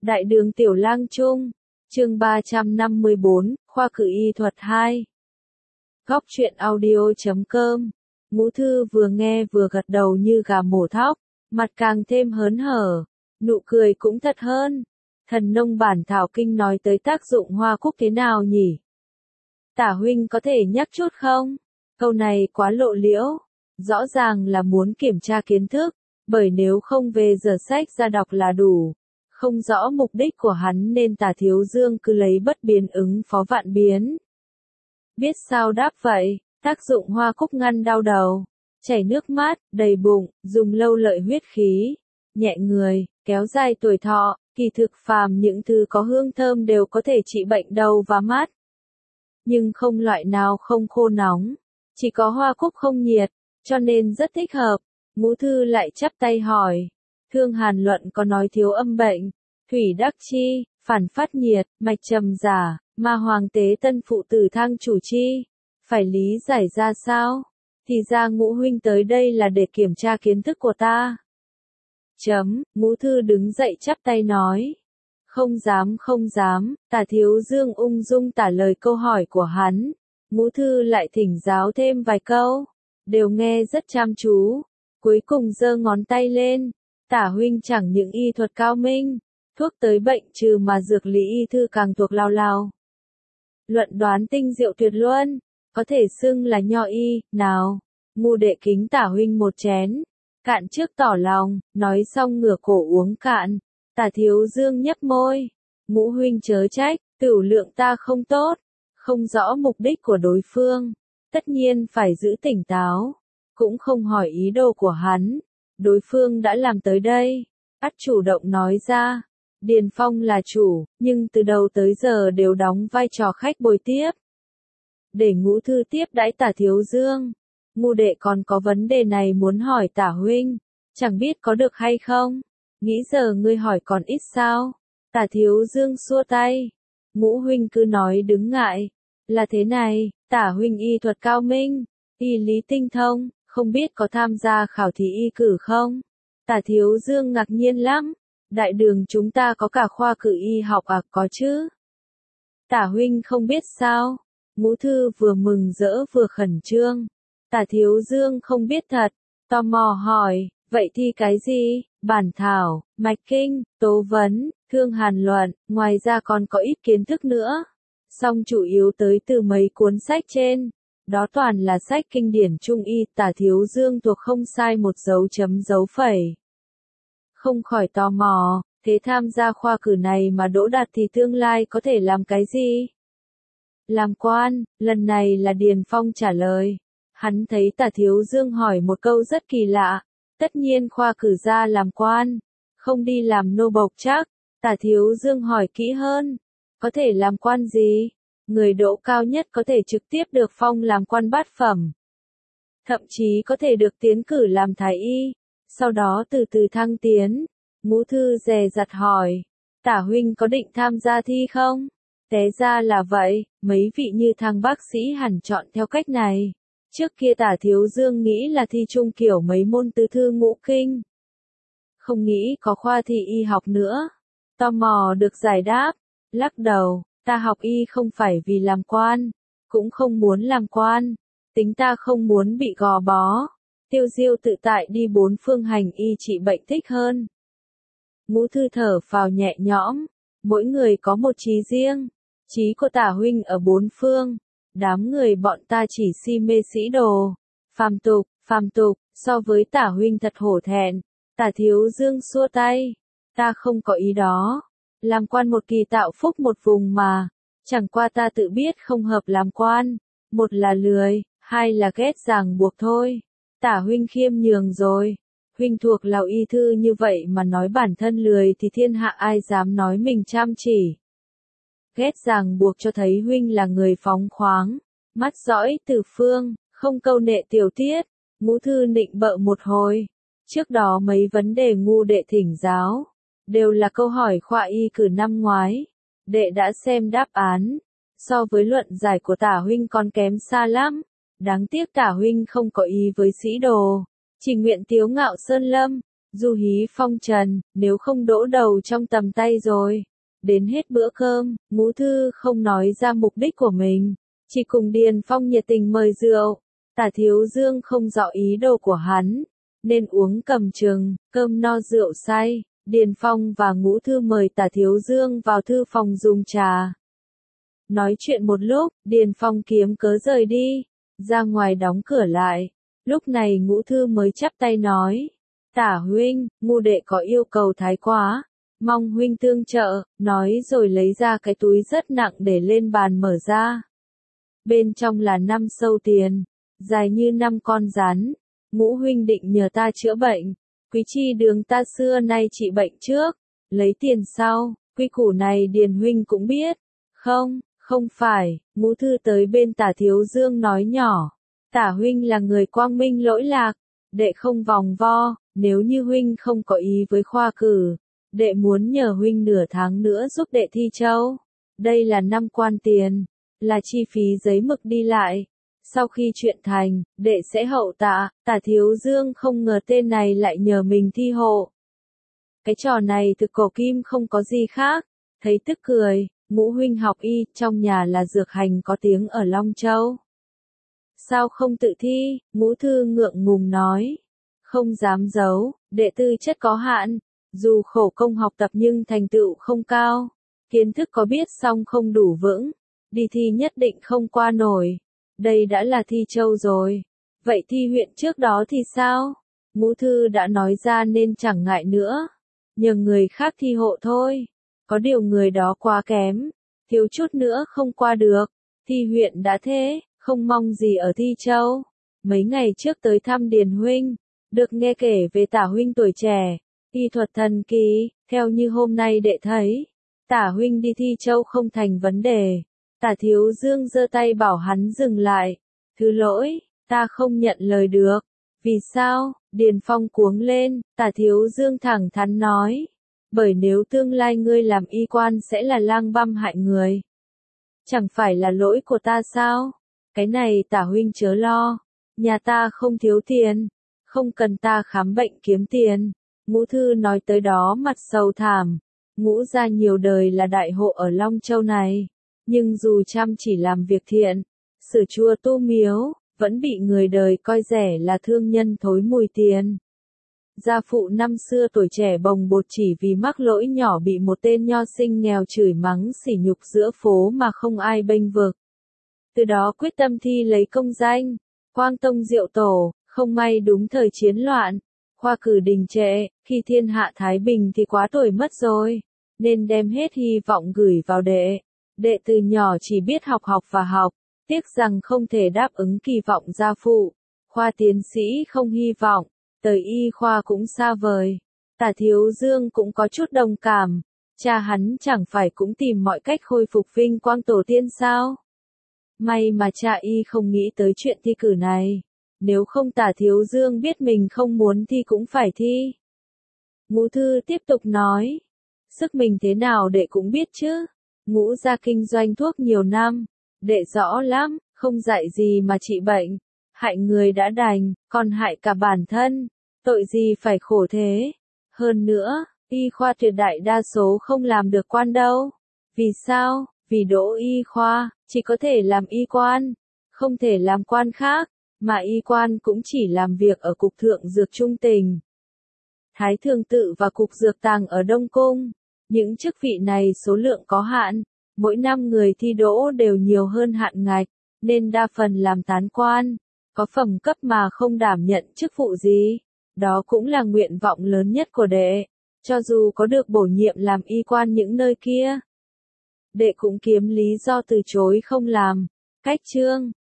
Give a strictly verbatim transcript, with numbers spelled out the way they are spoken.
Đại đường Tiểu Lang Trung, chương ba trăm năm mươi bốn, khoa cử y thuật hai. Góc truyện audio.com. Ngũ Thư vừa nghe vừa gật đầu như gà mổ thóc, mặt càng thêm hớn hở, nụ cười cũng thật hơn. Thần nông bản thảo kinh nói tới tác dụng hoa cúc thế nào nhỉ? Tả huynh có thể nhắc chút không? Câu này quá lộ liễu, rõ ràng là muốn kiểm tra kiến thức, bởi nếu không về giờ sách ra đọc là đủ. Không rõ mục đích của hắn nên Tả Thiếu Dương cứ lấy bất biến ứng phó vạn biến. Biết sao đáp vậy, tác dụng hoa cúc ngăn đau đầu, chảy nước mắt, đầy bụng, dùng lâu lợi huyết khí, nhẹ người, kéo dài tuổi thọ, kỳ thực phàm những thứ có hương thơm đều có thể trị bệnh đầu và mắt. Nhưng không loại nào không khô nóng, chỉ có hoa cúc không nhiệt, cho nên rất thích hợp. Ngũ Thư lại chắp tay hỏi. Thương Hàn Luận có nói thiếu âm bệnh, thủy đắc chi, phản phát nhiệt, mạch trầm giả, mà hoàng tế tân phụ tử thang chủ chi, phải lý giải ra sao? Thì ra Ngũ huynh tới đây là để kiểm tra kiến thức của ta. Chấm, Ngũ Thư đứng dậy chắp tay nói. Không dám không dám, Tả Thiếu Dương ung dung tả lời câu hỏi của hắn. Ngũ Thư lại thỉnh giáo thêm vài câu, đều nghe rất chăm chú, cuối cùng giơ ngón tay lên. Tả huynh chẳng những y thuật cao minh, thuốc tới bệnh trừ mà dược lý y thư càng thuộc lao lao. Luận đoán tinh diệu tuyệt luân, có thể xưng là nho y, nào, ngu đệ kính Tả huynh một chén, cạn trước tỏ lòng, nói xong ngửa cổ uống cạn. Tả Thiếu Dương nhấp môi, Ngũ huynh chớ trách, tửu lượng ta không tốt, không rõ mục đích của đối phương, tất nhiên phải giữ tỉnh táo, cũng không hỏi ý đồ của hắn. Đối phương đã làm tới đây, ắt chủ động nói ra. Điền Phong là chủ, nhưng từ đầu tới giờ đều đóng vai trò khách bồi tiếp. Để Ngũ Thư tiếp đãi Tả Thiếu Dương, ngu đệ còn có vấn đề này muốn hỏi Tả huynh, chẳng biết có được hay không? Nghĩ giờ ngươi hỏi còn ít sao? Tả Thiếu Dương xua tay. Ngũ huynh cứ nói đứng ngại. Là thế này, Tả huynh y thuật cao minh, y lý tinh thông, không biết có tham gia khảo thí y cử không? Tả Thiếu Dương ngạc nhiên lắm. Đại đường chúng ta có cả khoa cử y học à? Có chứ? Tả huynh không biết sao? Ngũ Thư vừa mừng rỡ vừa khẩn trương. Tả Thiếu Dương không biết thật, tò mò hỏi, vậy thi cái gì? Bản thảo, mạch kinh, tố vấn, thương hàn luận, ngoài ra còn có ít kiến thức nữa. Song chủ yếu tới từ mấy cuốn sách trên. Đó toàn là sách kinh điển trung y. Tả Thiếu Dương thuộc không sai một dấu chấm dấu phẩy. Không khỏi tò mò, thế tham gia khoa cử này mà đỗ đạt thì tương lai có thể làm cái gì? Làm quan, lần này là Điền Phong trả lời. Hắn thấy Tả Thiếu Dương hỏi một câu rất kỳ lạ. Tất nhiên khoa cử ra làm quan, không đi làm nô bộc chắc. Tả Thiếu Dương hỏi kỹ hơn. Có thể làm quan gì? Người đỗ cao nhất có thể trực tiếp được phong làm quan bát phẩm. Thậm chí có thể được tiến cử làm thái y. Sau đó từ từ thăng tiến. Ngũ Thư dè dặt hỏi. Tả huynh có định tham gia thi không? Té ra là vậy, mấy vị như thằng bác sĩ hẳn chọn theo cách này. Trước kia Tả Thiếu Dương nghĩ là thi chung kiểu mấy môn tứ thư ngũ kinh. Không nghĩ có khoa thi y học nữa. Tò mò được giải đáp. Lắc đầu, ta học y không phải vì làm quan, cũng không muốn làm quan. Tính ta không muốn bị gò bó. Tiêu diêu tự tại đi bốn phương hành y trị bệnh thích hơn. Ngũ Thư thở phào nhẹ nhõm. Mỗi người có một chí riêng. Chí của Tả huynh ở bốn phương. Đám người bọn ta chỉ si mê sĩ đồ. Phàm tục, phàm tục, so với Tả huynh thật hổ thẹn. Tả Thiếu Dương xua tay. Ta không có ý đó. Làm quan một kỳ tạo phúc một vùng mà. Chẳng qua ta tự biết không hợp làm quan. Một là lười, hai là ghét ràng buộc thôi. Tả huynh khiêm nhường rồi. Huynh thuộc lào y thư như vậy mà nói bản thân lười thì thiên hạ ai dám nói mình chăm chỉ. Ghét ràng buộc cho thấy huynh là người phóng khoáng, mắt dõi từ phương, không câu nệ tiểu tiết. Ngũ Thư nịnh bợ một hồi. Trước đó mấy vấn đề ngu đệ thỉnh giáo, đều là câu hỏi khoa y cử năm ngoái. Đệ đã xem đáp án, so với luận giải của Tả huynh còn kém xa lắm. Đáng tiếc Tả huynh không có ý với sĩ đồ, chỉ nguyện tiếu ngạo sơn lâm. Du hí phong trần, nếu không đỗ đầu trong tầm tay rồi. Đến hết bữa cơm, Ngũ Thư không nói ra mục đích của mình, chỉ cùng Điền Phong nhiệt tình mời rượu. Tả Thiếu Dương không rõ ý đồ của hắn, nên uống cầm chừng, cơm no rượu say. Điền Phong và Ngũ Thư mời Tả Thiếu Dương vào thư phòng dùng trà. Nói chuyện một lúc, Điền Phong kiếm cớ rời đi, ra ngoài đóng cửa lại. Lúc này Ngũ Thư mới chắp tay nói, Tả huynh, ngu đệ có yêu cầu thái quá, mong huynh tương trợ, nói rồi lấy ra cái túi rất nặng để lên bàn mở ra. Bên trong là năm sâu tiền, dài như năm con rắn. Ngũ huynh định nhờ ta chữa bệnh, Quý Chi đường ta xưa nay trị bệnh trước, lấy tiền sau, quy củ này Điền huynh cũng biết. Không, không phải, Ngũ Thư tới bên Tả Thiếu Dương nói nhỏ, Tả huynh là người quang minh lỗi lạc, đệ không vòng vo, nếu như huynh không có ý với khoa cử, đệ muốn nhờ huynh nửa tháng nữa giúp đệ thi châu. Đây là năm quan tiền, là chi phí giấy mực đi lại. Sau khi chuyện thành, đệ sẽ hậu tạ. Tả Thiếu Dương không ngờ tên này lại nhờ mình thi hộ. Cái trò này thực cổ kim không có gì khác, thấy tức cười. Ngũ huynh học y, trong nhà là dược hành có tiếng ở Long Châu. Sao không tự thi? Ngũ Thư ngượng ngùng nói. Không dám giấu, đệ tư chất có hạn, dù khổ công học tập nhưng thành tựu không cao, kiến thức có biết song không đủ vững, đi thi nhất định không qua nổi. Đây đã là thi châu rồi, vậy thi huyện trước đó thì sao? Ngũ Thư đã nói ra nên chẳng ngại nữa, nhờ người khác thi hộ thôi. Có điều người đó quá kém, thiếu chút nữa không qua được. Thi huyện đã thế, không mong gì ở thi châu. Mấy ngày trước tới thăm Điền huynh, được nghe kể về Tả huynh tuổi trẻ, y thuật thần kỳ, theo như hôm nay đệ thấy, Tả huynh đi thi châu không thành vấn đề. Tả Thiếu Dương giơ tay bảo hắn dừng lại. Thứ lỗi, ta không nhận lời được. Vì sao? Điền Phong cuống lên. Tả Thiếu Dương thẳng thắn nói, bởi nếu tương lai ngươi làm y quan sẽ là lang băm hại người. Chẳng phải là lỗi của ta sao? Cái này Tả huynh chớ lo, nhà ta không thiếu tiền, không cần ta khám bệnh kiếm tiền. Ngũ Thư nói tới đó mặt sầu thảm. Ngũ gia nhiều đời là đại hộ ở Long Châu này, nhưng dù chăm chỉ làm việc thiện, sửa chùa tu miếu, vẫn bị người đời coi rẻ là thương nhân thối mùi tiền. Gia phụ năm xưa tuổi trẻ bồng bột chỉ vì mắc lỗi nhỏ bị một tên nho sinh nghèo chửi mắng sỉ nhục giữa phố mà không ai bênh vực. Từ đó quyết tâm thi lấy công danh, Quang Tông Diệu Tổ, không may đúng thời chiến loạn, khoa cử đình trệ, khi thiên hạ thái bình thì quá tuổi mất rồi, nên đem hết hy vọng gửi vào đệ. Đệ từ nhỏ chỉ biết học học và học, tiếc rằng không thể đáp ứng kỳ vọng gia phụ. Khoa tiến sĩ không hy vọng, tới y khoa cũng xa vời. Tả Thiếu Dương cũng có chút đồng cảm, cha hắn chẳng phải cũng tìm mọi cách khôi phục vinh quang tổ tiên sao? May mà cha y không nghĩ tới chuyện thi cử này, nếu không Tả Thiếu Dương biết mình không muốn thi cũng phải thi. Ngũ Thư tiếp tục nói, sức mình thế nào đệ cũng biết chứ. Ngũ gia kinh doanh thuốc nhiều năm, đệ rõ lắm, không dạy gì mà trị bệnh, hại người đã đành, còn hại cả bản thân, tội gì phải khổ thế. Hơn nữa, y khoa tuyệt đại đa số không làm được quan đâu. Vì sao? Vì đỗ y khoa, chỉ có thể làm y quan, không thể làm quan khác, mà y quan cũng chỉ làm việc ở cục thượng dược trung tình, Thái Thường Tự và cục dược tàng ở Đông Cung. Những chức vị này số lượng có hạn, mỗi năm người thi đỗ đều nhiều hơn hạn ngạch, nên đa phần làm tán quan, có phẩm cấp mà không đảm nhận chức vụ gì. Đó cũng là nguyện vọng lớn nhất của đệ, cho dù có được bổ nhiệm làm y quan những nơi kia. Đệ cũng kiếm lý do từ chối không làm. Cách chương